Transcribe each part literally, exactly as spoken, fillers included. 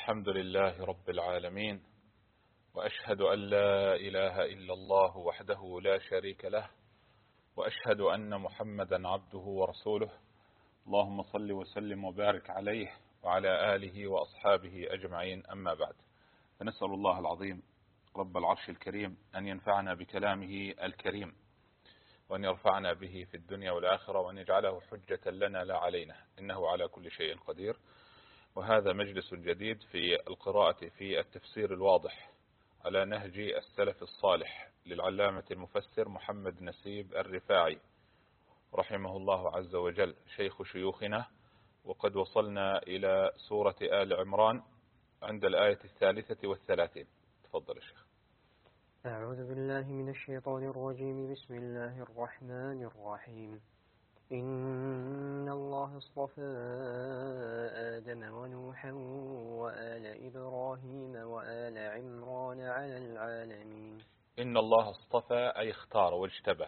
الحمد لله رب العالمين، وأشهد أن لا إله إلا الله وحده لا شريك له، وأشهد أن محمدا عبده ورسوله. اللهم صل وسلم وبارك عليه وعلى آله وأصحابه أجمعين، أما بعد، فنسأل الله العظيم رب العرش الكريم أن ينفعنا بكلامه الكريم، وأن يرفعنا به في الدنيا والآخرة، وأن يجعله حجة لنا لا علينا، إنه على كل شيء قدير. وهذا مجلس جديد في القراءة في التفسير الواضح على نهج السلف الصالح للعلامة المفسر محمد نسيب الرفاعي رحمه الله عز وجل، شيخ شيوخنا. وقد وصلنا إلى سورة آل عمران عند الآية الثالثة والثلاثين. تفضل يا شيخ. أعوذ بالله من الشيطان الرجيم. بسم الله الرحمن الرحيم. إن الله اصطفى آدم ونوحا وآل إبراهيم وآل عمران على العالمين. إن الله اصطفى أي اختار واجتبى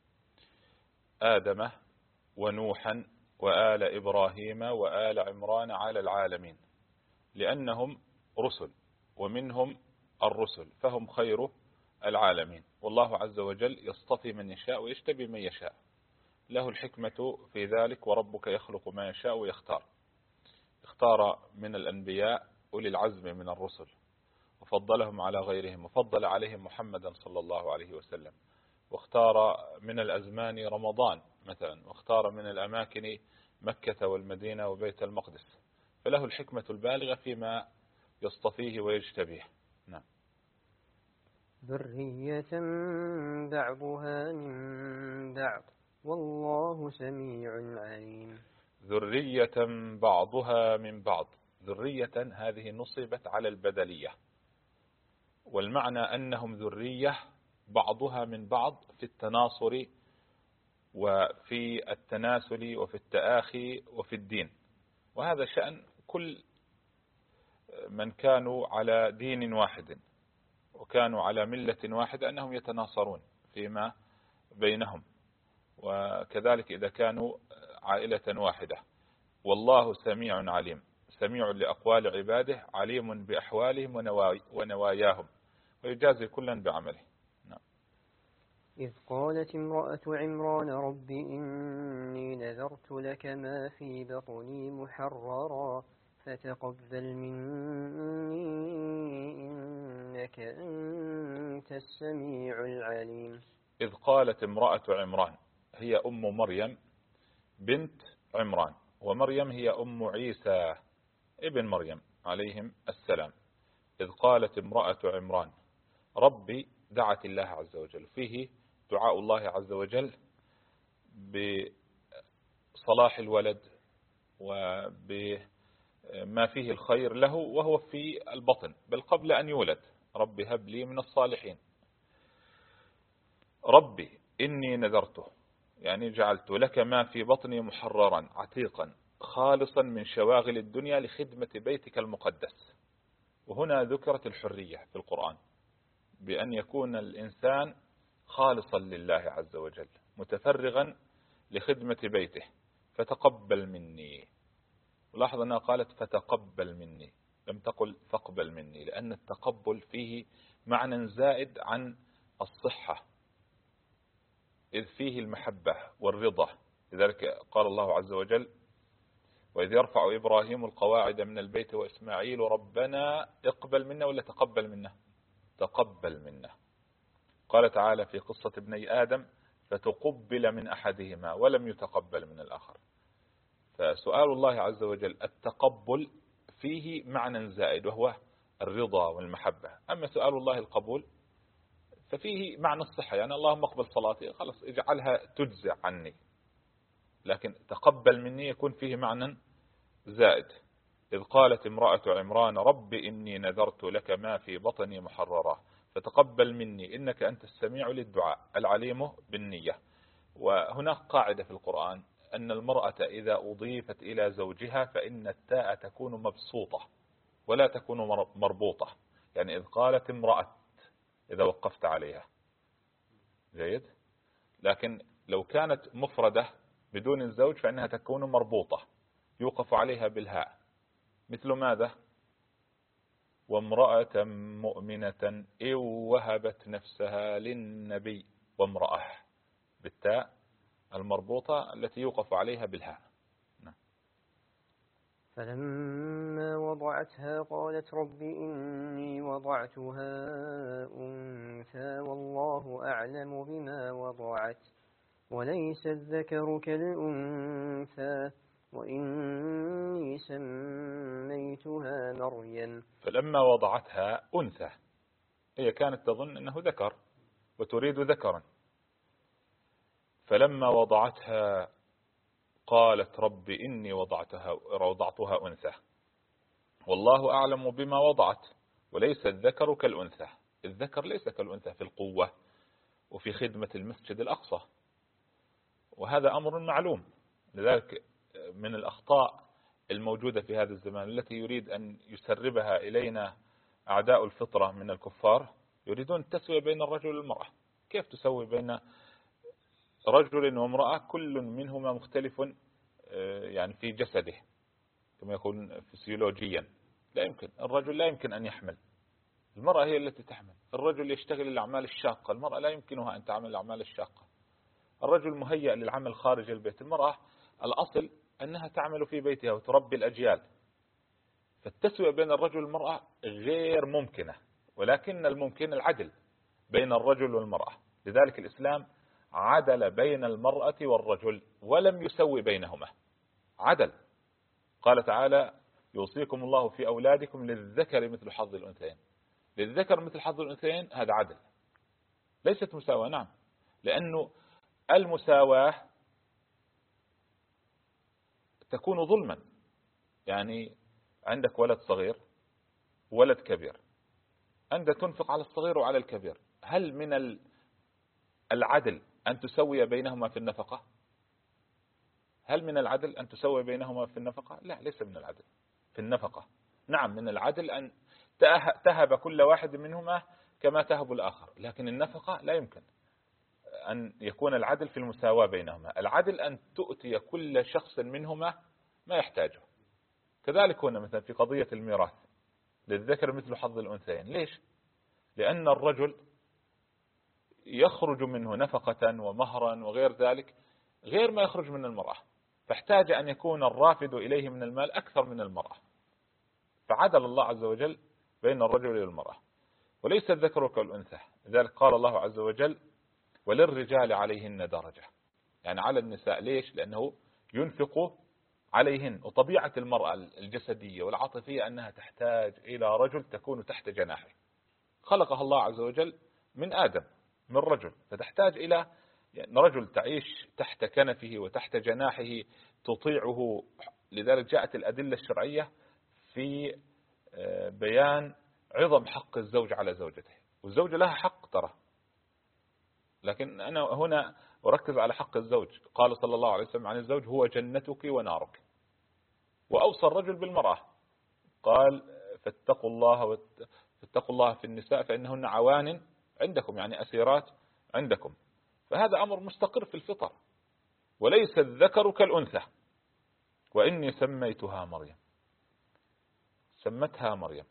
آدم ونوحا وآل إبراهيم وآل عمران على العالمين، لأنهم رسل ومنهم الرسل، فهم خير العالمين. والله عز وجل يصطفي من يشاء ويجتبي من يشاء، له الحكمة في ذلك، وربك يخلق ما يشاء ويختار. اختار من الأنبياء أولي العزم من الرسل وفضلهم على غيرهم، وفضل عليهم محمدا صلى الله عليه وسلم. واختار من الأزمان رمضان مثلا، واختار من الأماكن مكة والمدينة وبيت المقدس، فله الحكمة البالغة فيما يصطفيه ويجتبيه. نعم. ذرية بعضها من بعض والله سميع عليم. ذرية بعضها من بعض، ذرية هذه نصبت على البدلية، والمعنى أنهم ذرية بعضها من بعض في التناصر وفي التناسل وفي التآخي وفي الدين. وهذا شأن كل من كانوا على دين واحد وكانوا على ملة واحدة، أنهم يتناصرون فيما بينهم، وكذلك إذا كانوا عائلة واحدة. والله سميع عليم، سميع لأقوال عباده، عليم بأحوالهم ونواياهم، ويجازي كلا بعمله. نعم. إذ قالت امرأة عمران رب إني نذرت لك ما في بطني محررا فتقبل مني إنك أنت السميع العليم. إذ قالت امرأة عمران، هي أم مريم بنت عمران، ومريم هي أم عيسى ابن مريم عليهم السلام. إذ قالت امرأة عمران ربي، دعت الله عز وجل، فيه دعاء الله عز وجل بصلاح الولد وبما فيه الخير له وهو في البطن، بل قبل أن يولد. ربي هب لي من الصالحين. ربي إني نذرته، يعني جعلت لك ما في بطني محررا عتيقا خالصا من شواغل الدنيا لخدمة بيتك المقدس. وهنا ذكرت الحرية في القرآن، بأن يكون الإنسان خالصا لله عز وجل متفرغا لخدمة بيته. فتقبل مني، ولاحظ أنها قالت فتقبل مني، لم تقل فاقبل مني، لأن التقبل فيه معنى زائد عن الصحة، إذ فيه المحبة والرضا. لذلك قال الله عز وجل وإذ يرفع إبراهيم القواعد من البيت وإسماعيل ربنا اقبل منا، ولا تقبل منا؟ تقبل منا. قال تعالى في قصة ابني آدم فتقبل من أحدهما ولم يتقبل من الآخر. فسؤال الله عز وجل التقبل فيه معنى زائد وهو الرضا والمحبة. أما سؤال الله القبول ففيه معنى الصحة، يعني اللهم اقبل صلاتي، خلاص اجعلها تجزع عني. لكن تقبل مني يكون فيه معنى زائد. إذ قالت امرأة عمران رب إني نذرت لك ما في بطني محررا فتقبل مني إنك أنت السميع للدعاء العليم بالنية. وهناك قاعدة في القرآن أن المرأة إذا أضيفت إلى زوجها فإن التاء تكون مبسوطة ولا تكون مربوطة. يعني إذ قالت امرأة إذا وقفت عليها جيد، لكن لو كانت مفردة بدون الزوج فإنها تكون مربوطة يوقف عليها بالهاء. مثل ماذا؟ وامرأة مؤمنة إن وهبت نفسها للنبي، وامرأة بالتاء المربوطة التي يوقف عليها بالهاء. فلما وضعتها قالت رب إني وضعتها أنثى والله أعلم بما وضعت وليس الذكر كالأنثى وإني سميتها مريم. فلما وضعتها أنثى، هي كانت تظن أنه ذكر وتريد ذكرا، فلما وضعتها قالت رب إني وضعتها, وضعتها أنثى والله أعلم بما وضعت وليس الذكر كالأنثى. الذكر ليس كالأنثى في القوة وفي خدمة المسجد الأقصى، وهذا أمر معلوم. لذلك من الأخطاء الموجودة في هذا الزمان التي يريد أن يسربها إلينا أعداء الفطرة من الكفار، يريدون التسوية بين الرجل والمرأة. كيف تسوي بين رجل وامرأة كل منهما مختلف يعني في جسده كما يقول فسيولوجيا؟ لا يمكن. الرجل لا يمكن أن يحمل، المرأة هي التي تحمل. الرجل يشتغل الأعمال الشاقة، المرأة لا يمكنها أن تعمل الأعمال الشاقة. الرجل مهيأ للعمل خارج البيت، المرأة الأصل أنها تعمل في بيتها وتربي الأجيال. فالتسوية بين الرجل والمرأة غير ممكنة، ولكن الممكن العدل بين الرجل والمرأة. لذلك الإسلام عدل بين المرأة والرجل ولم يسوي بينهما، عدل. قال تعالى يوصيكم الله في أولادكم للذكر مثل حظ الأنثيين. للذكر مثل حظ الأنثيين هذا عدل، ليست مساواة. نعم، لأنه المساواة تكون ظلما. يعني عندك ولد صغير ولد كبير، أنت تنفق على الصغير وعلى الكبير، هل من العدل أن تسوي بينهما في النفقة؟ هل من العدل أن تسوي بينهما في النفقة؟ لا، ليس من العدل في النفقة. نعم، من العدل أن تهب كل واحد منهما كما تهب الآخر، لكن النفقة لا يمكن أن يكون العدل في المساواة بينهما. العدل أن تؤتي كل شخص منهما ما يحتاجه. كذلك هنا مثلا في قضية الميراث للذكر مثل حظ الأنثيين. ليش؟ لأن الرجل يخرج منه نفقة ومهرا وغير ذلك غير ما يخرج من المرأة، فاحتاج أن يكون الرافد إليه من المال أكثر من المرأة، فعدل الله عز وجل بين الرجل والمرأة. وليس الذكر كالأنثى، لذلك قال الله عز وجل وللرجال عليهن درجة، يعني على النساء. ليش؟ لأنه ينفق عليهن، وطبيعة المرأة الجسدية والعاطفية أنها تحتاج إلى رجل تكون تحت جناحه. خلقها الله عز وجل من آدم، من رجل، فتحتاج إلى يعني رجل تعيش تحت كنفه وتحت جناحه تطيعه. لذلك جاءت الأدلة الشرعية في بيان عظم حق الزوج على زوجته، والزوجة لها حق ترى، لكن أنا هنا أركز على حق الزوج. قال صلى الله عليه وسلم عن الزوج هو جنتك ونارك، وأوصى الرجل بالمرأة قال فاتقوا الله فاتقوا الله في النساء فإنهن عوان عندكم، يعني أسيرات عندكم. فهذا أمر مستقر في الفطر. وليس الذكر كالأنثى وإني سميتها مريم، سمتها مريم.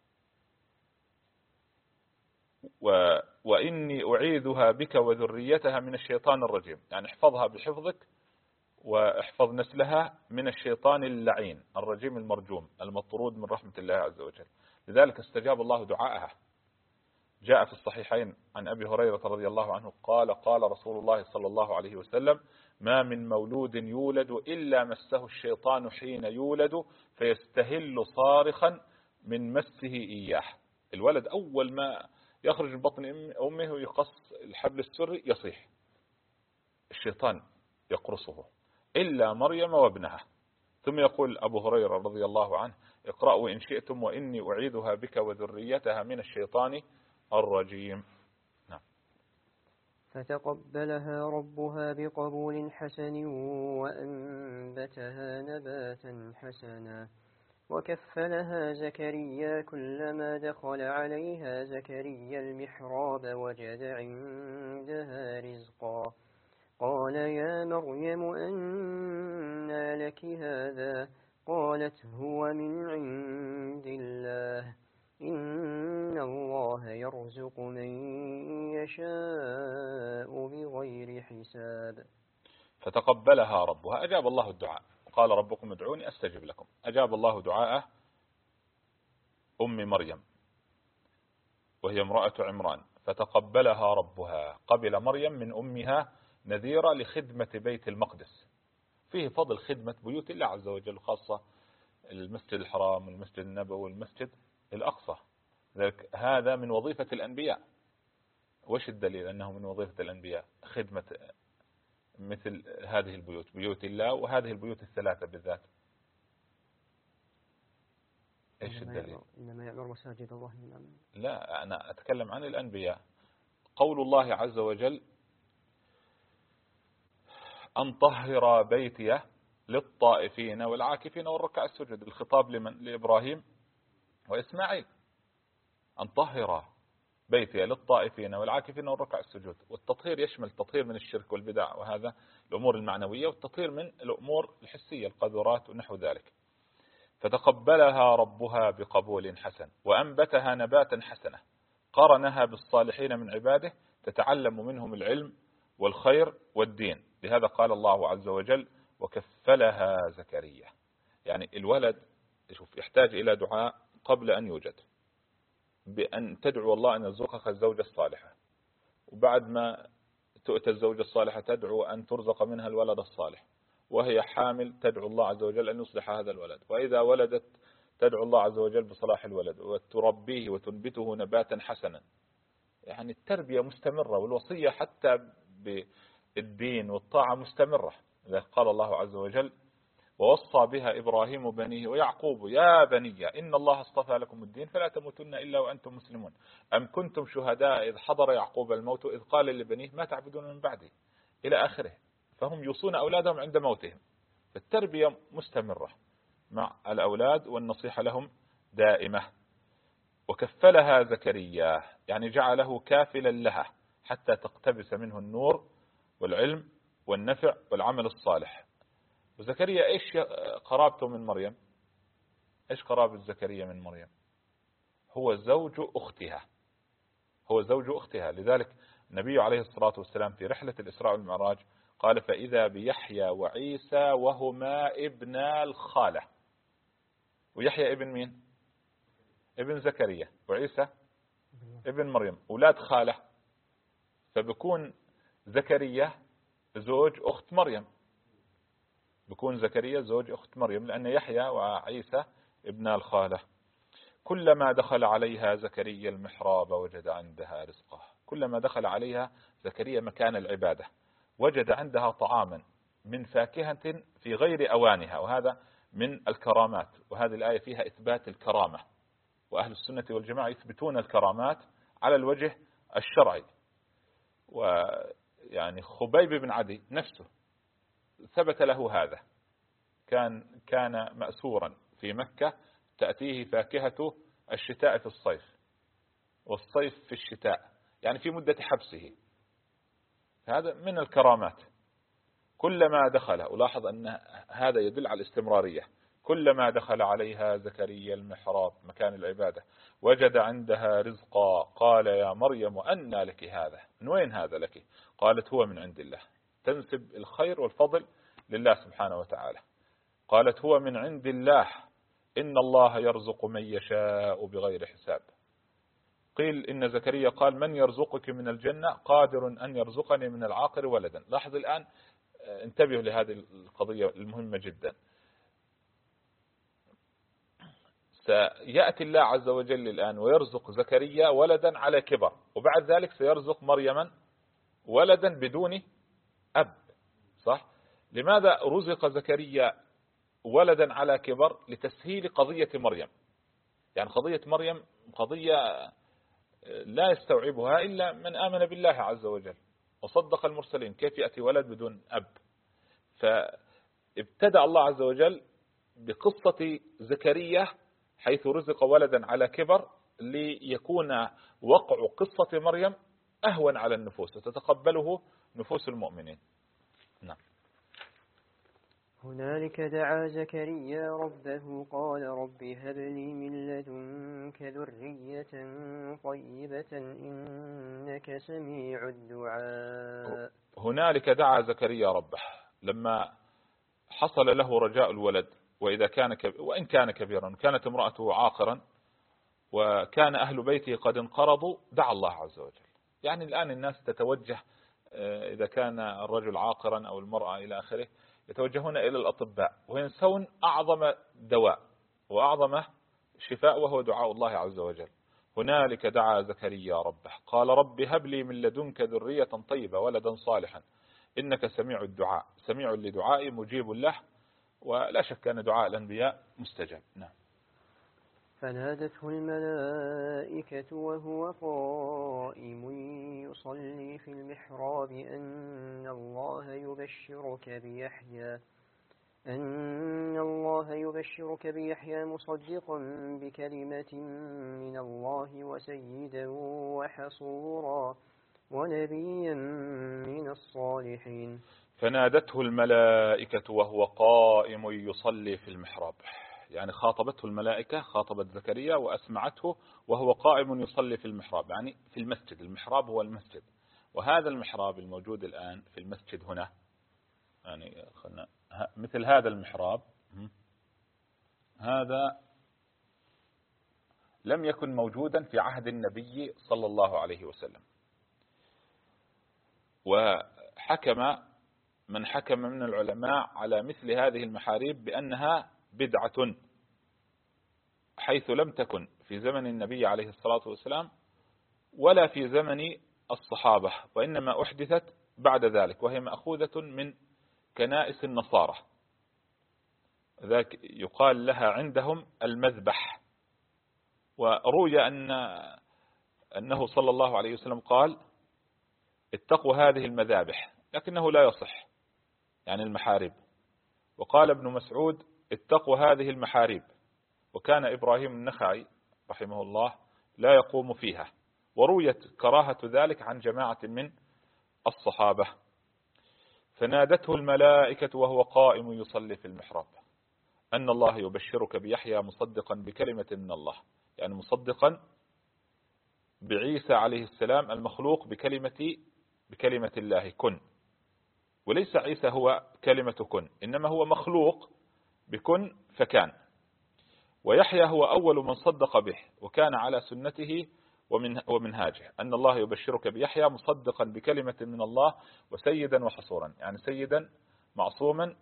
و... وإني أعيذها بك وذريتها من الشيطان الرجيم، يعني احفظها بحفظك واحفظ نسلها من الشيطان اللعين الرجيم المرجوم المطرود من رحمة الله عز وجل. لذلك استجاب الله دعاءها. جاء في الصحيحين عن أبي هريرة رضي الله عنه قال قال رسول الله صلى الله عليه وسلم ما من مولود يولد إلا مسه الشيطان حين يولد فيستهل صارخا من مسه إياه. الولد أول ما يخرج من بطن أمه ويقص الحبل السري يصيح، الشيطان يقرصه إلا مريم وابنها. ثم يقول أبو هريرة رضي الله عنه اقرأوا إن شئتم وإني أعيذها بك وذريتها من الشيطان الرجيم. نعم. فتقبلها ربها بقبول حسن وأنبتها نباتا حسنا وكفلها زكريا كلما دخل عليها زكريا المحراب وجد عندها رزقا قال يا مريم أنى لك هذا قالت هو من عند الله إن يشاء بغير حساب. فتقبلها ربها، أجاب الله الدعاء، قال ربكم ادعوني أستجب لكم. أجاب الله دعاءه أم مريم وهي امرأة عمران، فتقبلها ربها، قبل مريم من أمها نذيرة لخدمة بيت المقدس. فيه فضل خدمة بيوت الله عز وجل، خاصة المسجد الحرام والمسجد النبوي والمسجد الأقصى. ذلك هذا من وظيفة الأنبياء. وش الدليل أنه من وظيفة الأنبياء خدمة مثل هذه البيوت، بيوت الله، وهذه البيوت الثلاثة بالذات؟ إيش الدليل؟ إنما يأمر مساجد الله. لا، أنا أتكلم عن الأنبياء. قول الله عز وجل أن طهر بيتي للطائفين والعاكفين والركع السجود، الخطاب لمن؟ لإبراهيم وإسماعيل. أن طهر بيتي للطائفين والعاكفين والركع السجود. والتطهير يشمل التطهير من الشرك والبدع وهذا الأمور المعنوية، والتطهير من الأمور الحسية القذورات ونحو ذلك. فتقبلها ربها بقبول حسن وأنبتها نباتا حسنة، قرنها بالصالحين من عباده تتعلم منهم العلم والخير والدين. لهذا قال الله عز وجل وكفلها زكريا. يعني الولد شوف يحتاج إلى دعاء قبل أن يوجد، بأن تدعو الله أن يرزقك الزوجة الصالحة، وبعد ما تؤتى الزوجة الصالحة تدعو أن ترزق منها الولد الصالح، وهي حامل تدعو الله عز وجل أن يصلح هذا الولد، وإذا ولدت تدعو الله عز وجل بصلاح الولد وتربيه وتنبته نباتا حسنا. يعني التربية مستمرة، والوصية حتى بالدين والطاعة مستمرة. قال الله عز وجل ووصى بها إبراهيم بنيه ويعقوب يا بني إن الله اصطفى لكم الدين فلا تموتن إلا وأنتم مسلمون أم كنتم شهداء إذ حضر يعقوب الموت إذ قال لبنيه ما تعبدون من بعدي إلى آخره. فهم يوصون أولادهم عند موتهم. فالتربية مستمرة مع الأولاد والنصيحة لهم دائمة. وكفلها زكريا يعني جعله كافلا لها حتى تقتبس منه النور والعلم والنفع والعمل الصالح. وزكريا إيش قرابته من مريم؟ إيش قرابة زكريا من مريم؟ هو زوج أختها، هو زوج أختها. لذلك النبي عليه الصلاة والسلام في رحلة الإسراء والمعراج قال فإذا بيحيى وعيسى وهما ابنا الخالة. ويحيى ابن مين؟ ابن زكريا، وعيسى ابن مريم، أولاد خالة. فبكون زكريا زوج أخت مريم، بكون زكريا زوج أخت مريم، لأن يحيى وعيسى ابن الخالة. كلما دخل عليها زكريا المحراب وجد عندها رزقه. كلما دخل عليها زكريا مكان العبادة وجد عندها طعاما من فاكهة في غير أوانها، وهذا من الكرامات. وهذه الآية فيها إثبات الكرامة، وأهل السنة والجماعة يثبتون الكرامات على الوجه الشرعي. ويعني خبيب بن عدي نفسه ثبت له هذا، كان كان مأسورا في مكة تأتيه فاكهة الشتاء في الصيف والصيف في الشتاء، يعني في مدة حبسه. هذا من الكرامات. كلما دخل، ولاحظ أن هذا يدل على الاستمرارية، كلما دخل عليها زكريا المحراب مكان العبادة وجد عندها رزقا قال يا مريم أنى لك هذا؟ من وين هذا لك؟ قالت هو من عند الله. تنسب الخير والفضل لله سبحانه وتعالى. قالت هو من عند الله إن الله يرزق من يشاء بغير حساب. قيل إن زكريا قال من يرزقك من الجنة؟ قادر أن يرزقني من العاقر ولدا. لاحظ الآن، انتبهوا لهذه القضية المهمة جدا. سيأتي الله عز وجل الآن ويرزق زكريا ولدا على كبر، وبعد ذلك سيرزق مريما ولدا بدون أب، صح؟ لماذا رزق زكريا ولدا على كبر؟ لتسهيل قضية مريم. يعني قضية مريم قضية لا يستوعبها إلا من آمن بالله عز وجل وصدق المرسلين. كيف يأتي ولد بدون أب؟ فابتدأ الله عز وجل بقصة زكريا حيث رزق ولدا على كبر ليكون وقع قصة مريم أهون على النفوس وتتقبله نفوس المؤمنين. نعم. هنالك دعا زكريا ربه قال رب هب لي من لدنك ذرية طيبة إنك سميع الدعاء. هنالك دعا زكريا ربه لما حصل له رجاء الولد، وإذا كان كب... وإن كان كبيرا، كانت امرأته عاقرا وكان أهل بيته قد انقرضوا، دعا الله عز وجل. يعني الآن الناس تتوجه إذا كان الرجل عاقرا أو المرأة إلى آخره يتوجهون إلى الأطباء وينسون أعظم دواء وأعظم شفاء وهو دعاء الله عز وجل. هنالك دعا زكريا ربه قال رب هب لي من لدنك ذرية طيبة ولدا صالحا إنك سميع الدعاء. سميع لدعائي مجيب له، ولا شك أن دعاء الأنبياء مستجاب. نعم. فنادته الملائكة وهو قائم يصلي في المحراب أن الله يبشرك بيحيى أن الله يبشرك بيحيى مصدقا بكلمة من الله وسيدا وحصورا ونبيا من الصالحين. فنادته الملائكة وهو قائم يصلي في المحراب، يعني خاطبته الملائكة، خاطبت زكريا وأسمعته وهو قائم يصلي في المحراب، يعني في المسجد. المحراب هو المسجد، وهذا المحراب الموجود الآن في المسجد هنا، يعني خلنا مثل هذا المحراب، هذا لم يكن موجودا في عهد النبي صلى الله عليه وسلم. وحكم من حكم من العلماء على مثل هذه المحاريب بأنها بدعة، حيث لم تكن في زمن النبي عليه الصلاة والسلام ولا في زمن الصحابة، وإنما أحدثت بعد ذلك، وهي مأخوذة من كنائس النصارى، ذاك يقال لها عندهم المذبح. وروي أن أنه صلى الله عليه وسلم قال اتقوا هذه المذابح، لكنه لا يصح، يعني المحاريب. وقال ابن مسعود اتقوا هذه المحاريب، وكان إبراهيم النخعي رحمه الله لا يقوم فيها، ورويت كراهة ذلك عن جماعة من الصحابة. فنادته الملائكة وهو قائم يصلي في المحراب أن الله يبشرك بيحيى مصدقا بكلمة من الله، يعني مصدقا بعيسى عليه السلام المخلوق بكلمة بكلمة الله كن. وليس عيسى هو كلمة كن، إنما هو مخلوق بكن فكان. ويحيى هو أول من صدق به وكان على سنته ومنهاجه، أن الله يبشرك بيحيى مصدقا بكلمة من الله وسيدا وحصورا، يعني سيدا معصوما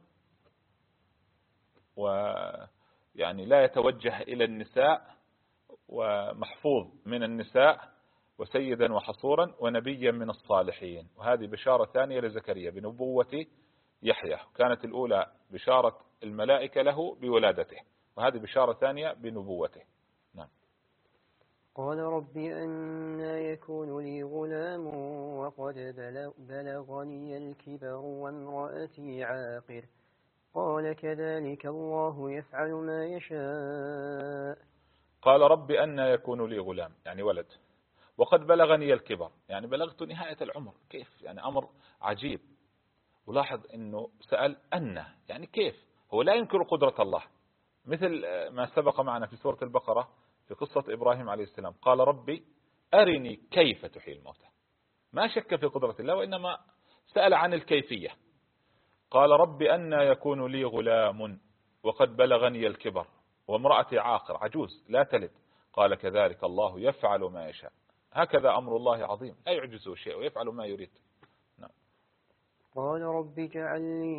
ويعني لا يتوجه إلى النساء ومحفوظ من النساء، وسيدا وحصورا ونبيا من الصالحين. وهذه بشارة ثانية لزكريا بنبوة يحيى، كانت الأولى بشارة الملائكة له بولادته، وهذه بشارة ثانية بنبوته. نعم. قال رب أنى يكون لي غلام وقد بلغني الكبر وامرأتي عاقر قال كذلك الله يفعل ما يشاء. قال رب أنى يكون لي غلام، يعني ولد، وقد بلغني الكبر، يعني بلغت نهاية العمر. كيف؟ يعني أمر عجيب. ولاحظ أنه سأل أن، يعني كيف؟ هو لا ينكر قدرة الله، مثل ما سبق معنا في سورة البقرة في قصة إبراهيم عليه السلام، قال ربي أرني كيف تحيي الموتى. ما شك في قدرة الله، وإنما سأل عن الكيفية. قال ربي أنى يكون لي غلام وقد بلغني الكبر وامرأتي عاقر عجوز لا تلد قال كذلك الله يفعل ما يشاء. هكذا أمر الله عظيم لا يعجزه شيء ويفعل ما يريد. نعم. قال رب اجعل لي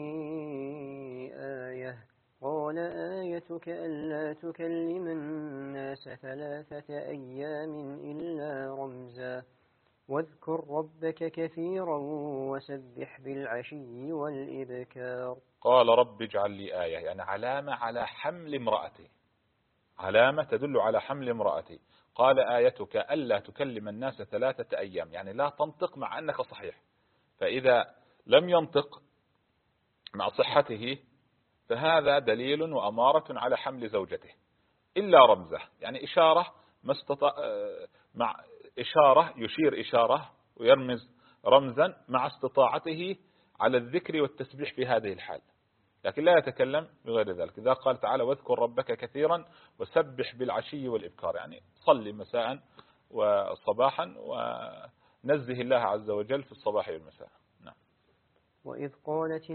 آية قال آيتك ألا تكلم الناس ثلاثة أيام إلا رمزا واذكر ربك كثيرا وسبح بالعشي والإبكار. قال رب اجعل لي آية، يعني علامة على حمل امرأتي، علامة تدل على حمل امرأتي. قال آيتك ألا تكلم الناس ثلاثة أيام، يعني لا تنطق مع أنك صحيح، فإذا لم ينطق مع صحته فهذا دليل وأمارة على حمل زوجته، إلا رمزه، يعني إشارة ما استطاع، مع إشارة يشير إشارة ويرمز رمزا مع استطاعته على الذكر والتسبيح في هذه الحال. لكن لا يتكلم بغير ذلك. إذا قال تعالى واذكر ربك كثيرا وسبح بالعشي والإبكار، يعني صلي مساء وصباحا ونزه الله عز وجل في الصباح والمساء. نعم. وإذ قالت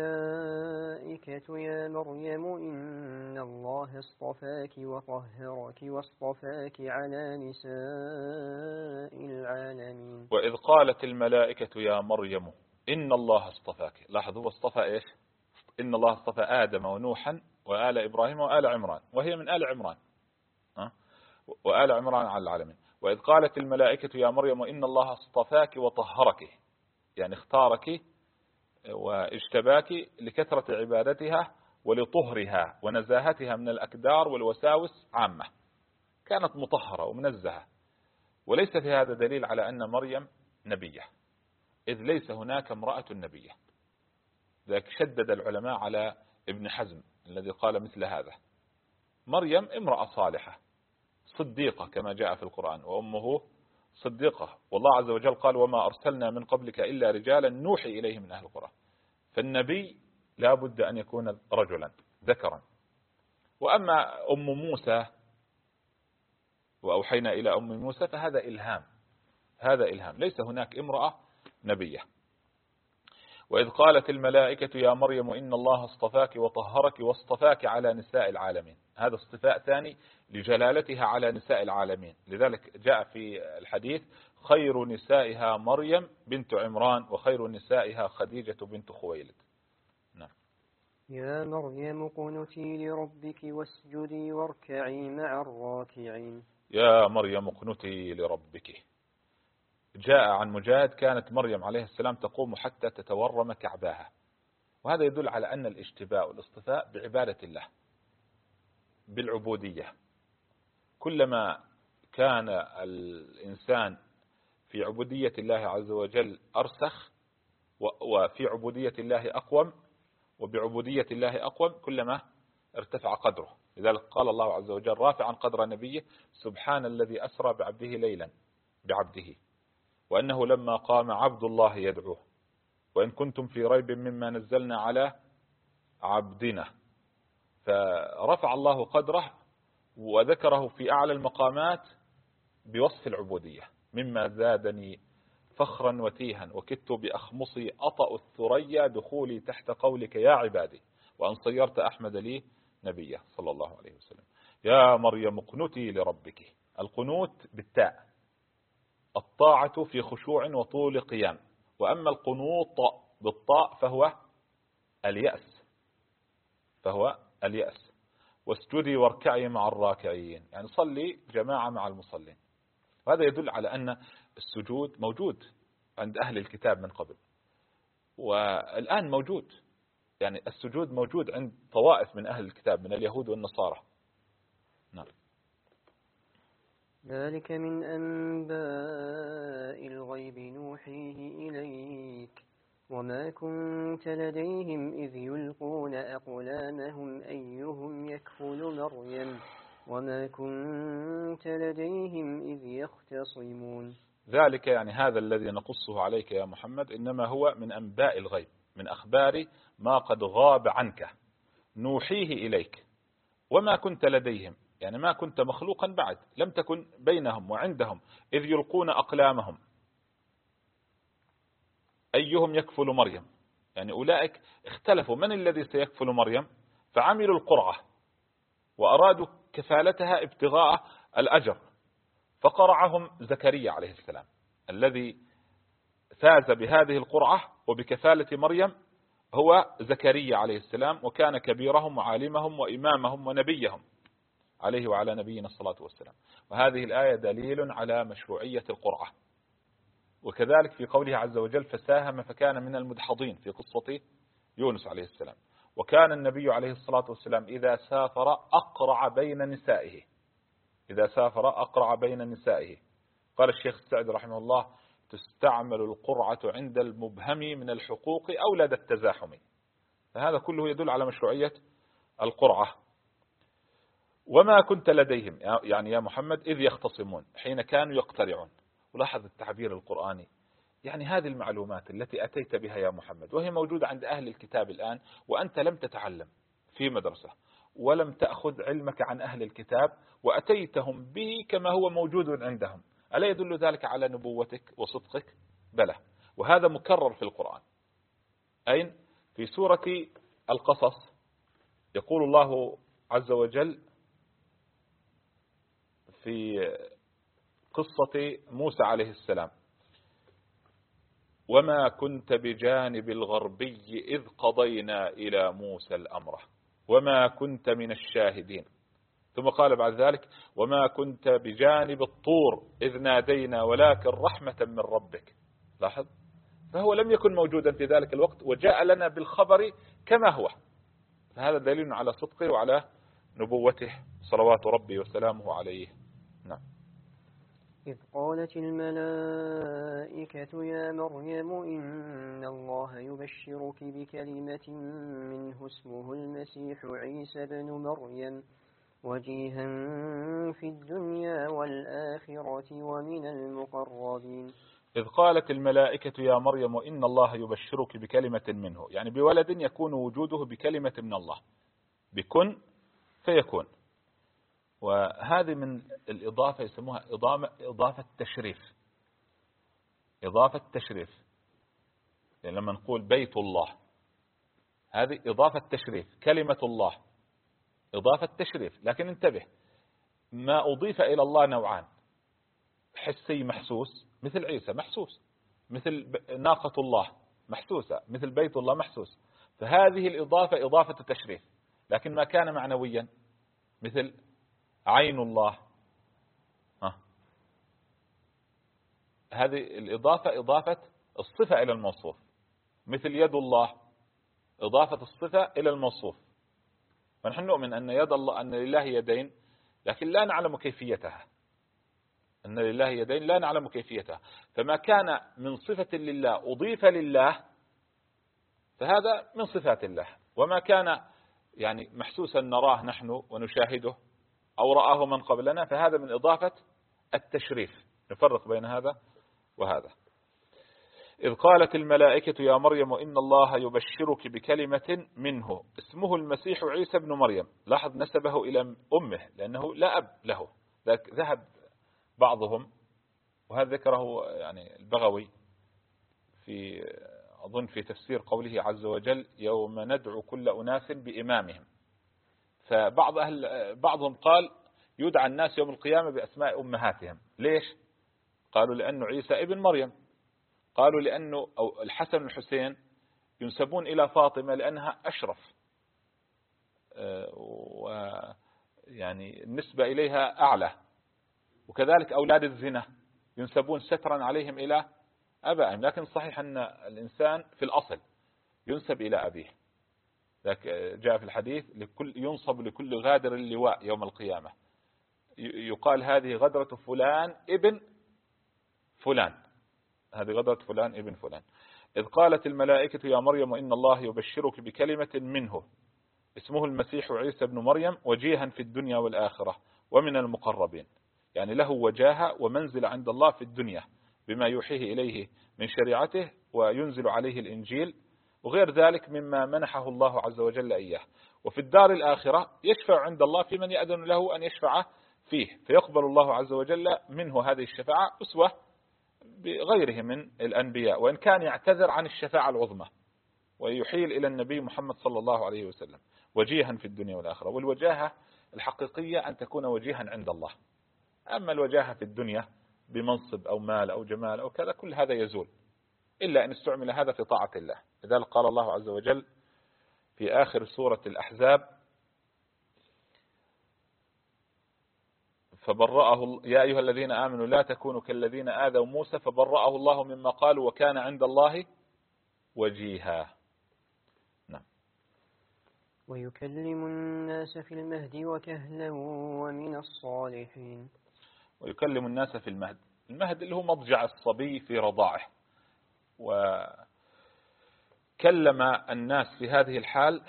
الملائكة يا مريم إن الله اصطفاك وطهرك واصطفاك على نساء العالمين. وإذ قالت الملائكة يا مريم إن الله اصطفاك، لاحظوا اصطفى إيش؟ إن الله اصطفى آدم ونوحا وآل إبراهيم وآل عمران، وهي من آل عمران، أه؟ وآل عمران على العالمين. وإذ قالت الملائكة يا مريم إن الله اصطفاك وطهرك، يعني اختارك واجتباك لكثرة عبادتها ولطهرها ونزاهتها من الأكدار والوساوس عامة، كانت مطهرة ومنزهة. وليس في هذا دليل على أن مريم نبية، إذ ليس هناك امرأة نبية. ذلك شدد العلماء على ابن حزم الذي قال مثل هذا. مريم امرأة صالحة صديقة كما جاء في القرآن، وأمه صديقة، والله عز وجل قال وما أرسلنا من قبلك إلا رجالا نوحي إليه من أهل القرى. فالنبي لا بد أن يكون رجلا ذكرا. وأما أم موسى وأوحينا إلى أم موسى فهذا إلهام، هذا إلهام، ليس هناك امرأة نبية. وإذ قالت الملائكة يا مريم إن الله اصطفاك وطهرك واصطفاك على نساء العالمين، هذا اصطفاء ثاني لجلالتها على نساء العالمين. لذلك جاء في الحديث خير نسائها مريم بنت عمران وخير نسائها خديجة بنت خويلد. نعم. يا مريم قنتي لربك واسجدي واركعي مع الراكعين. يا مريم قنتي لربك. جاء عن مجاهد كانت مريم عليه السلام تقوم حتى تتورم كعباها، وهذا يدل على أن الاجتباء والاصطفاء بعبادة الله، بالعبودية. كلما كان الإنسان في عبودية الله عز وجل أرسخ، وفي عبودية الله أقوم، وبعبودية الله أقوم، كلما ارتفع قدره. لذلك قال الله عز وجل رافعا قدر نبيه سبحان الذي أسرى بعبده ليلا بعبده وأنه لما قام عبد الله يدعوه وإن كنتم في ريب مما نزلنا على عبدنا. فرفع الله قدره وذكره في أعلى المقامات بوصف العبودية. مما زادني فخرا وتيها وكدت بأخمصي أطأ الثريا دخولي تحت قولك يا عبادي وأن صيرت أحمد لي نبيا صلى الله عليه وسلم. يا مريم اقنتي لربك. القنوت بالتاء، الطاعة في خشوع وطول قيام. وأما القنوط بالطاء فهو اليأس، فهو اليأس. واسجدي واركعي مع الراكعين، يعني صلي جماعة مع المصلين. وهذا يدل على أن السجود موجود عند أهل الكتاب من قبل، والآن موجود، يعني السجود موجود عند طوائف من أهل الكتاب من اليهود والنصارى. نعم. ذلك من أنباء الغيب نوحيه إليك وما كنت لديهم إذ يلقون أقلامهم أيهم يكفل مريم وما كنت لديهم إذ يختصمون. ذلك يعني هذا الذي نقصه عليك يا محمد إنما هو من أنباء الغيب، من أخبار ما قد غاب عنك نوحيه إليك. وما كنت لديهم يعني ما كنت مخلوقا بعد، لم تكن بينهم وعندهم إذ يلقون أقلامهم أيهم يكفل مريم، يعني أولئك اختلفوا من الذي سيكفل مريم، فعملوا القرعة وأرادوا كفالتها ابتغاء الأجر، فقرعهم زكريا عليه السلام الذي فاز بهذه القرعة وبكفالة مريم هو زكريا عليه السلام، وكان كبيرهم وعالمهم وإمامهم ونبيهم عليه وعلى نبينا الصلاة والسلام. وهذه الآية دليل على مشروعية القرعة. وكذلك في قوله عز وجل فساهم فكان من المدحضين في قصة يونس عليه السلام. وكان النبي عليه الصلاة والسلام إذا سافر أقرع بين نسائه، إذا سافر أقرع بين نسائه. قال الشيخ السعدي رحمه الله تستعمل القرعة عند المبهم من الحقوق أو لدى التزاحم. فهذا كله يدل على مشروعية القرعة. وما كنت لديهم يعني يا محمد إذ يختصمون، حين كانوا يقترعون. ولاحظ التعبير القرآني يعني هذه المعلومات التي أتيت بها يا محمد وهي موجودة عند أهل الكتاب الآن، وأنت لم تتعلم في مدرسة ولم تأخذ علمك عن أهل الكتاب وأتيتهم به كما هو موجود عندهم، ألا يدل ذلك على نبوتك وصدقك؟ بلى، وهذا مكرر في القرآن. أين؟ في سورة القصص يقول الله عز وجل في قصة موسى عليه السلام: وما كنت بجانب الغربي إذ قضينا إلى موسى الأمر وما كنت من الشاهدين. ثم قال بعد ذلك: وما كنت بجانب الطور إذ نادينا ولكن رحمة من ربك. لاحظ، فهو لم يكن موجودا في ذلك الوقت وجاء لنا بالخبر كما هو، فهذا دليل على صدقه وعلى نبوته صلوات ربي وسلامه عليه. نعم. إذ قالت الملائكة يا مريم إن الله يبشرك بكلمة منه اسمه المسيح عيسى بن مريم وجيها في الدنيا والآخرة ومن المقربين. إذ قالت الملائكة يا مريم إن الله يبشرك بكلمة منه، يعني بولد يكون وجوده بكلمة من الله، بكن فيكون. وهذه من الإضافة يسموها إضافة تشريف، إضافة تشريف. يعني لما نقول بيت الله هذه إضافة تشريف، كلمة الله إضافة تشريف. لكن انتبه، ما أضيف إلى الله نوعان: حسي محسوس مثل عيسى محسوس، مثل ناقة الله محسوسة، مثل بيت الله محسوس. فهذه الإضافة إضافة تشريف. لكن ما كان معنويا مثل عين الله، ها. هذه الإضافة إضافة الصفة إلى الموصوف، مثل يد الله إضافة الصفة إلى الموصوف. فنحن نؤمن أن يد الله أن لله يدين، لكن لا نعلم كيفيتها، أن لله يدين لا نعلم كيفيتها. فما كان من صفة لله أضيف لله فهذا من صفات الله، وما كان يعني محسوسا نراه نحن ونشاهده أو رآه من قبلنا فهذا من إضافة التشريف. نفرق بين هذا وهذا. إذ قالت الملائكة يا مريم إن الله يبشرك بكلمة منه اسمه المسيح عيسى بن مريم. لاحظ نسبه إلى أمه لأنه لا أب له. ذهب بعضهم، وهذا ذكره يعني البغوي في أظن في تفسير قوله عز وجل يوم ندعو كل أناس بإمامهم. فبعض أهل بعضهم قال يدعى الناس يوم القيامة بأسماء أمهاتهم. ليش؟ قالوا لأنه عيسى ابن مريم، قالوا لأنه أو الحسن والحسين ينسبون إلى فاطمة لأنها أشرف، ويعني النسبة إليها أعلى. وكذلك أولاد الزنا ينسبون سترا عليهم إلى أبائهم، لكن صحيح أن الإنسان في الأصل ينسب إلى أبيه. جاء في الحديث لكل ينصب لكل غادر اللواء يوم القيامة، يقال هذه غدرة فلان ابن فلان، هذه غدرة فلان ابن فلان. إذ قالت الملائكة يا مريم إن الله يبشرك بكلمة منه اسمه المسيح عيسى بن مريم وجيها في الدنيا والآخرة ومن المقربين، يعني له وجاهة ومنزل عند الله في الدنيا بما يوحيه إليه من شريعته وينزل عليه الإنجيل وغير ذلك مما منحه الله عز وجل إياه. وفي الدار الآخرة يشفع عند الله في من يأذن له أن يشفع فيه، فيقبل الله عز وجل منه هذه الشفاعة أسوة بغيره من الأنبياء، وإن كان يعتذر عن الشفاعة العظمى ويحيل إلى النبي محمد صلى الله عليه وسلم وجيها في الدنيا والآخرة. والوجاهة الحقيقية أن تكون وجيها عند الله. أما الوجاهة في الدنيا بمنصب أو مال أو جمال أو كذا كل هذا يزول، إلا أن استعمل هذا في طاعة الله. لذلك قال الله عز وجل في آخر سورة الأحزاب فبرأه يا أيها الذين آمنوا لا تكونوا كالذين آذوا موسى فبرأه الله مما قالوا وكان عند الله وجيها. نعم. ويكلم الناس في المهد وكهلا ومن الصالحين. ويكلم الناس في المهد، المهد اللي هو مضجع الصبي في رضاعه. وكلم الناس في هذه الحال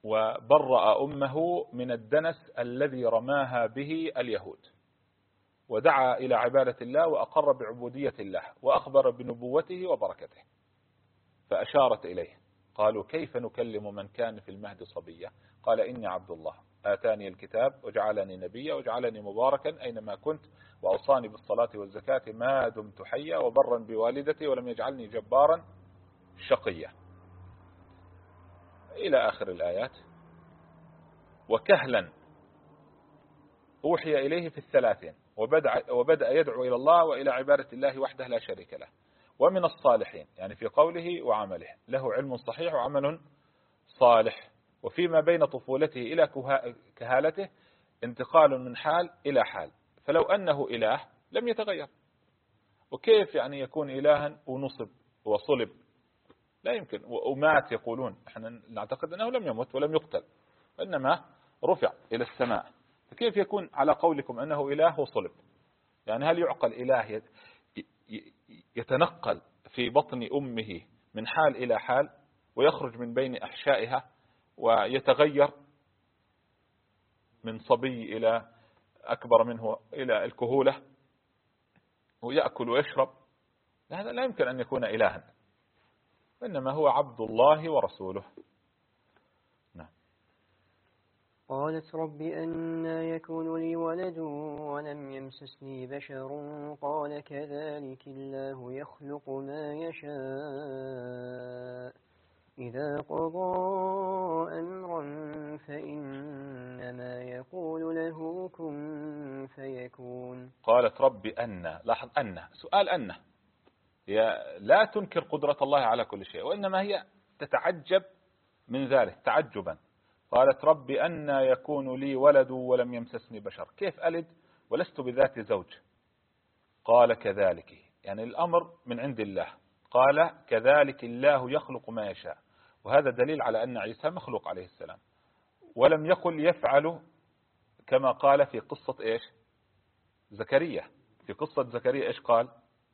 وبرأ أمه من الدنس الذي رماها به اليهود. ودعا إلى عبادة الله وأقر بعبودية الله وأخبر بنبوته وبركته، فأشارت إليه. قالوا كيف نكلم من كان في المهد صبيا؟ قال إني عبد الله آتاني الكتاب وجعلني نبيا وجعلني مباركا أينما كنت وأوصاني بالصلاة والزكاة ما دمت حيا وبرا بوالدتي ولم يجعلني جبارا شقيا إلى آخر الآيات. وكهلا أوحي إليه في الثلاثين وبدأ, وبدأ يدعو إلى الله وإلى عبادة الله وحده لا شريك له. ومن الصالحين يعني في قوله وعمله، له علم صحيح وعمل صالح. وفيما بين طفولته إلى كهالته انتقال من حال إلى حال، فلو أنه إله لم يتغير. وكيف يعني يكون إلها ونصب وصلب؟ لا يمكن. ومات يقولون، احنا نعتقد أنه لم يمت ولم يقتل، إنما رفع إلى السماء، فكيف يكون على قولكم أنه إله وصلب؟ يعني هل يعقل إله يتنقل في بطن أمه من حال إلى حال ويخرج من بين أحشائها ويتغير من صبي إلى أكبر منه إلى الكهولة ويأكل ويشرب؟ هذا لا يمكن أن يكون إلها، إنما هو عبد الله ورسوله. نعم. قالت رب أنى يكون لي ولد ولم يمسسني بشر قال كذلك الله يخلق ما يشاء إذا قضى أمرا فإنما يقول له كن فيكون. قالت رب أنى، لاحظ أنى، سؤال أنى، هي لا تنكر قدرة الله على كل شيء، وإنما هي تتعجب من ذلك تعجبا. قالت رب أنى يكون لي ولد ولم يمسسني بشر، كيف ألد ولست بذات زوج؟ قال كذلك، يعني الأمر من عند الله. قال كذلك الله يخلق ما يشاء، وهذا دليل على أن عيسى مخلوق عليه السلام. ولم يقل يفعل كما قال في قصة إيش؟ زكريا. في قصة زكريا إيش قال؟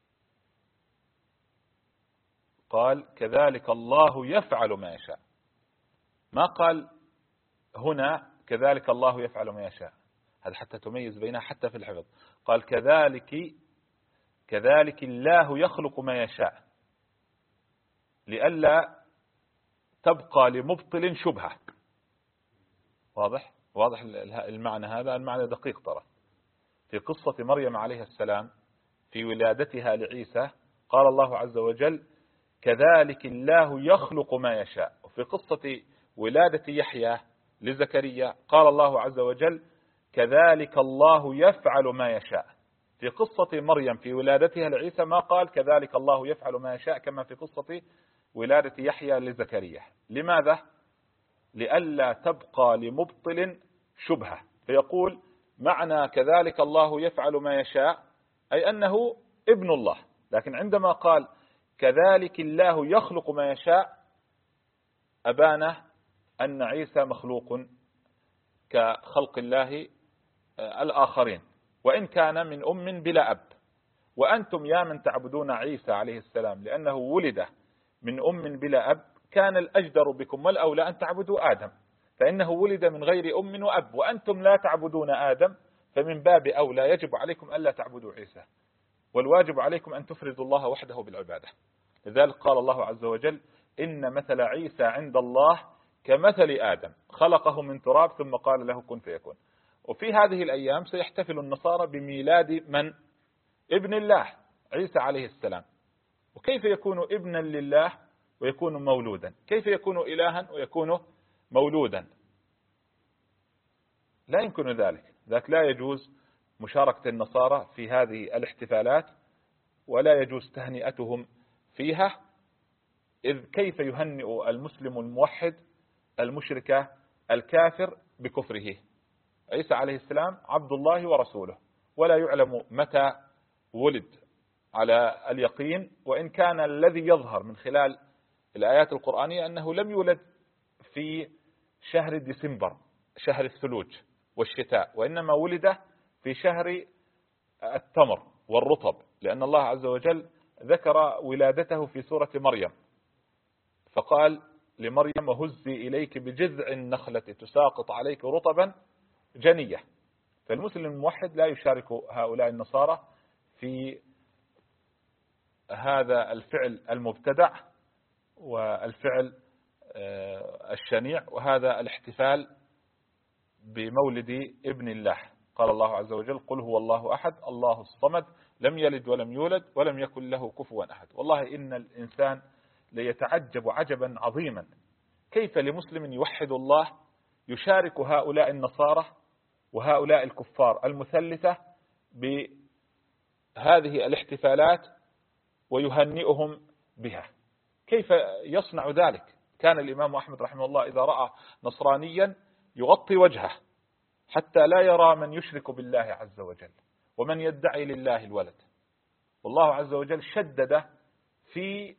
قال كذلك الله يفعل ما يشاء، ما قال هنا كذلك الله يفعل ما يشاء. هذا حتى تميز بينها حتى في الحفظ. قال كذلك كذلك الله يخلق ما يشاء لئلا تبقى لمبطل شبهة. واضح؟ واضح المعنى هذا، المعنى دقيق ترى. في قصة مريم عليه السلام في ولادتها لعيسى قال الله عز وجل كذلك الله يخلق ما يشاء. وفي قصة ولادة يحيى لزكريا قال الله عز وجل كذلك الله يفعل ما يشاء. في قصة مريم في ولادتها لعيسى ما قال كذلك الله يفعل ما يشاء كما في قصة ولادة يحيى لزكريا. لماذا؟ لئلا تبقى لمبطل شبهة، فيقول معنى كذلك الله يفعل ما يشاء أي أنه ابن الله. لكن عندما قال كذلك الله يخلق ما يشاء أبان أن عيسى مخلوق كخلق الله الآخرين، وإن كان من أم بلا أب. وأنتم يا من تعبدون عيسى عليه السلام لأنه ولد من أم بلا أب كان الأجدر بكم والأولى أن تعبدوا آدم، فإنه ولد من غير أم وأب، وأنتم لا تعبدون آدم، فمن باب أولى يجب عليكم ألا تعبدوا عيسى، والواجب عليكم أن تفردوا الله وحده بالعبادة. لذلك قال الله عز وجل إن مثل عيسى عند الله كمثل آدم خلقه من تراب ثم قال له كن فيكون. وفي هذه الأيام سيحتفل النصارى بميلاد من؟ ابن الله عيسى عليه السلام. وكيف يكون ابنا لله ويكون مولودا؟ كيف يكون إلها ويكون مولودا؟ لا يمكن ذلك. ذلك لا يجوز مشاركة النصارى في هذه الاحتفالات، ولا يجوز تهنئتهم فيها، إذ كيف يهنئ المسلم الموحد المشرك الكافر بكفره؟ عيسى عليه السلام عبد الله ورسوله، ولا يعلم متى ولد على اليقين، وإن كان الذي يظهر من خلال الآيات القرآنية أنه لم يولد في شهر ديسمبر شهر الثلوج والشتاء، وإنما ولد في شهر التمر والرطب، لأن الله عز وجل ذكر ولادته في سورة مريم فقال لمريم وهزي إليك بجذع النخلة تساقط عليك رطبا جنية. فالمسلم الموحد لا يشارك هؤلاء النصارى في هذا الفعل المبتدع والفعل الشنيع، وهذا الاحتفال بمولد ابن الله. قال الله عز وجل: قل هو الله أحد الله الصمد لم يلد ولم يولد ولم يكن له كفوا أحد. والله إن الإنسان ليتعجب عجبا عظيما، كيف لمسلم يوحد الله يشارك هؤلاء النصارى وهؤلاء الكفار المثلثة بهذه الاحتفالات ويهنئهم بها؟ كيف يصنع ذلك؟ كان الإمام أحمد رحمه الله إذا رأى نصرانيا يغطي وجهه حتى لا يرى من يشرك بالله عز وجل ومن يدعي لله الولد. والله عز وجل شدد في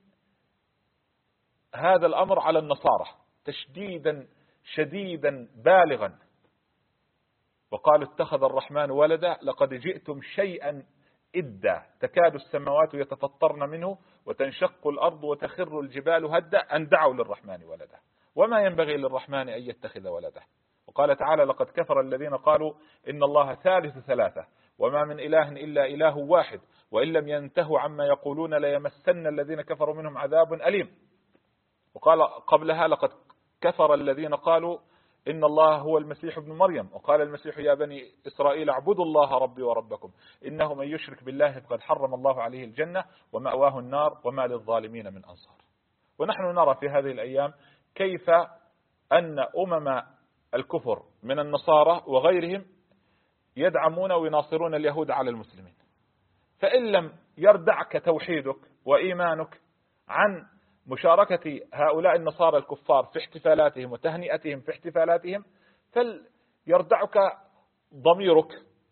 هذا الأمر على النصارى تشديدا شديدا بالغا، وقالوا: اتخذ الرحمن ولدا لقد جئتم شيئا إدا تكاد السماوات يتفطرن منه وتنشق الأرض وتخر الجبال هدا أن دعوا للرحمن ولدا وما ينبغي للرحمن أن يتخذ ولدا. وقال تعالى: لقد كفر الذين قالوا إن الله ثالث ثلاثة وما من إله إلا إله واحد وإن لم ينتهوا عما يقولون ليمسن الذين كفروا منهم عذاب أليم. وقال قبلها: لقد كفر الذين قالوا إن الله هو المسيح ابن مريم وقال المسيح يا بني إسرائيل اعبدوا الله ربي وربكم إنه من يشرك بالله فقد حرم الله عليه الجنة ومأواه النار وما للظالمين من أنصار. ونحن نرى في هذه الأيام كيف أن أمم الكفر من النصارى وغيرهم يدعمون ويناصرون اليهود على المسلمين. فإن لم يردعك توحيدك وإيمانك عن مشاركة هؤلاء النصارى الكفار في احتفالاتهم وتهنئتهم في احتفالاتهم، فليردعك ضميرك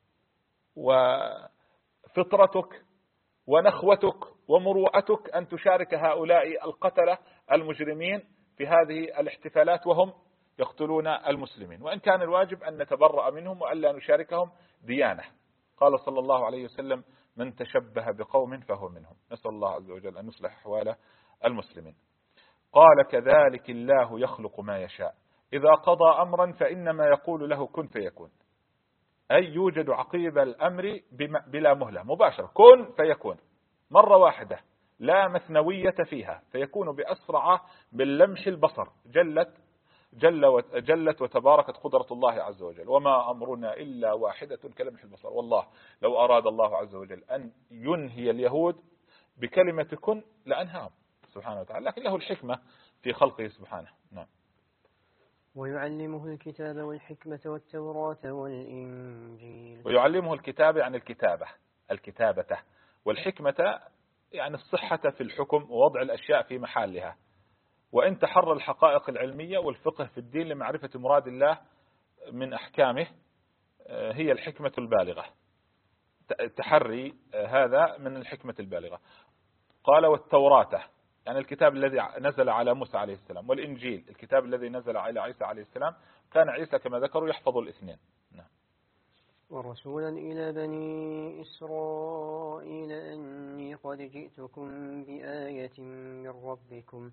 وفطرتك ونخوتك ومروءتك أن تشارك هؤلاء القتلة المجرمين في هذه الاحتفالات وهم يقتلون المسلمين، وإن كان الواجب أن نتبرأ منهم وألا نشاركهم ديانة. قال صلى الله عليه وسلم: من تشبه بقوم فهو منهم. نسأل الله عز وجل أن يصلح أحوال المسلمين. قال: كذلك الله يخلق ما يشاء إذا قضى أمرا فإنما يقول له كن فيكون. أي يوجد عقيب الأمر بلا مهلة مباشرة، كن فيكون مرة واحدة لا مثنوية فيها، فيكون بأسرع من لمح البصر. جلت جل جلت وتباركت قدرة الله عز وجل، وما أمرنا إلا واحدة كلمح البصر. والله لو أراد الله عز وجل أن ينهي اليهود بكلمة كن لأنهاهم سبحانه وتعالى، لكن له الحكمة في خلقه سبحانه. نعم. ويعلمه الكتاب والحكمة والتوراة والإنجيل. ويعلمه الكتاب يعني الكتابة الكتابة والحكمة يعني الصحة في الحكم ووضع الأشياء في محلها، وإن تحرى الحقائق العلمية والفقه في الدين لمعرفة مراد الله من أحكامه هي الحكمة البالغة. تحري هذا من الحكمة البالغة. قال: والتوراة يعني الكتاب الذي نزل على موسى عليه السلام، والإنجيل الكتاب الذي نزل على عيسى عليه السلام. كان عيسى كما ذكروا يحفظ الاثنين. نعم. ورسولا إلى بني إسرائيل أني قد جئتكم بآية من ربكم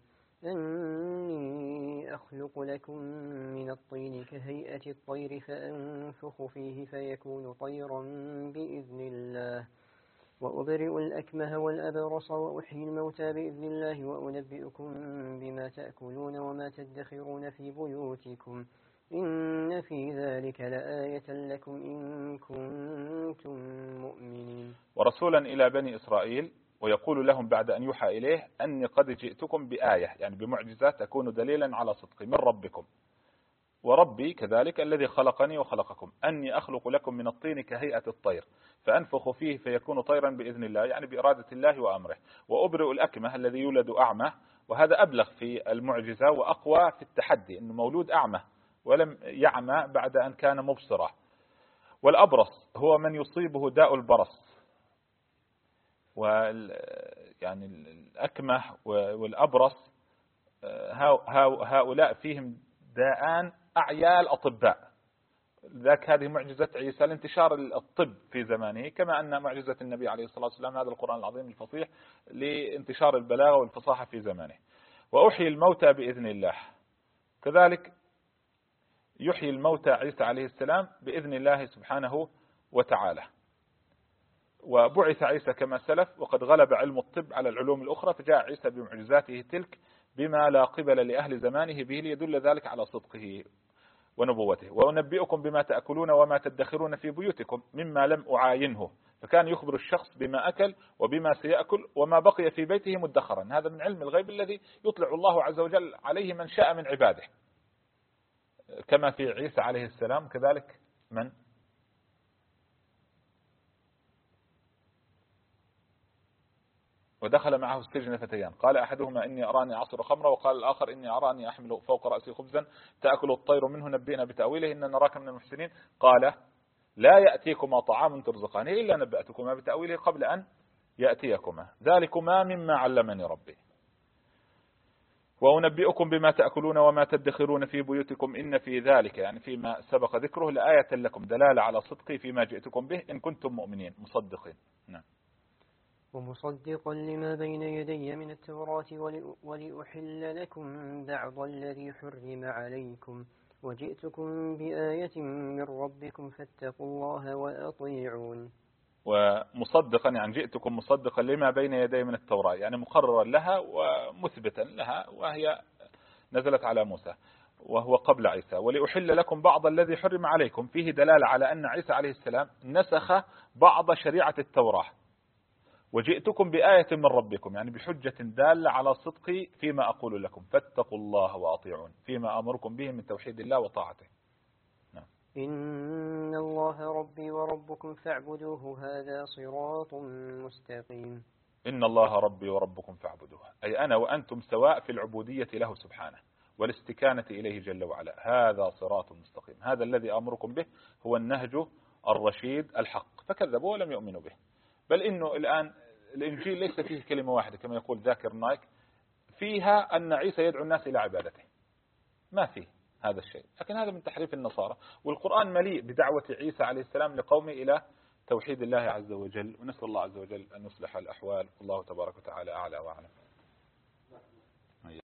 أني أخلق لكم من الطين كهيئة الطير فأنفخ فيه فيكون طيرا بإذن الله وأبرئ الأكمه والأبرص وأحيي الموتى بإذن الله وأنبئكم بما تأكلون وما تدخرون في بيوتكم إن في ذلك لآية لكم إن كنتم مؤمنين. ورسولا إلى بني إسرائيل ويقول لهم بعد أن يوحى إليه أني قد جئتكم بآية يعني بمعجزة تكون دليلا على صدقي من ربكم، وربي كذلك الذي خلقني وخلقكم أني أخلق لكم من الطين كهيئة الطير فأنفخ فيه فيكون طيرا بإذن الله يعني بإرادة الله وأمره، وأبرئ الأكمه الذي يولد أعمى، وهذا أبلغ في المعجزة وأقوى في التحدي أنه مولود أعمى ولم يعمى بعد أن كان مبصرا. والأبرص هو من يصيبه داء البرص، يعني الأكمه والأبرص هؤلاء فيهم داءان أعيال أطباء. ذاك هذه معجزة عيسى لانتشار الطب في زمانه، كما أن معجزة النبي عليه الصلاة والسلام هذا القرآن العظيم الفصيح لانتشار البلاغة والفصاحة في زمانه. وأحيي الموتى بإذن الله، كذلك يحيي الموتى عيسى عليه السلام بإذن الله سبحانه وتعالى. وبعث عيسى كما سلف، وقد غلب علم الطب على العلوم الأخرى، فجاء عيسى بمعجزاته تلك بما لا قبل لأهل زمانه به، ليدل ذلك على صدقه ونبوته. وأنبئكم بما تأكلون وما تدخرون في بيوتكم مما لم أعاينه، فكان يخبر الشخص بما أكل وبما سيأكل وما بقي في بيته مدخرا. هذا من علم الغيب الذي يطلع الله عز وجل عليه من شاء من عباده، كما في عيسى عليه السلام كذلك من ودخل معه السجن فتيان، قال أحدهما إني أراني أعصر خمرا، وقال الآخر إني أراني أحمل فوق رأسي خبزا تأكل الطير منه، نبئنا بتأويله إن نراك من المحسنين. قال لا يأتيكما طعام ترزقانه إلا نبأتكما بتأويله قبل أن يأتيكما، ذلكما مما علمني ربي. وأنبئكم بما تأكلون وما تدخرون في بيوتكم إن في ذلك، يعني فيما سبق ذكره، لآية لكم دلالة على صدقي فيما جئتكم به إن كنتم مؤمنين مصدقين. نعم. ومصدقا لما بين يدي من التوراة ولأحل لكم بعض الذي حرم عليكم وجئتكم بآية من ربكم فاتقوا الله وأطيعون. ومصدقا يعني جئتكم مصدقا لما بين يدي من التوراة، يعني مقررا لها ومثبتا لها، وهي نزلت على موسى وهو قبل عيسى. ولأحل لكم بعض الذي حرم عليكم، فيه دلالة على أن عيسى عليه السلام نسخ بعض شريعة التوراة. وجئتكم بآية من ربكم، يعني بحجة دالة على صدقي فيما أقول لكم، فاتقوا الله وأطيعون فيما أمركم به من توحيد الله وطاعته. نعم. إن الله ربي وربكم فاعبدوه هذا صراط مستقيم. إن الله ربي وربكم فاعبدوه، أي أنا وأنتم سواء في العبودية له سبحانه والاستكانة إليه جل وعلا، هذا صراط مستقيم. هذا الذي أمركم به هو النهج الرشيد الحق، فكذبوا ولم يؤمنوا به. بل إنه الآن الإنجيل ليس فيه كلمة واحدة كما يقول ذاكر نايك فيها أن عيسى يدعو الناس إلى عبادته، ما فيه هذا الشيء، لكن هذا من تحريف النصارى. والقرآن مليء بدعوة عيسى عليه السلام لقومه إلى توحيد الله عز وجل، ونسأل الله عز وجل أن يصلح الأحوال. الله تبارك وتعالى أعلى وأعلم.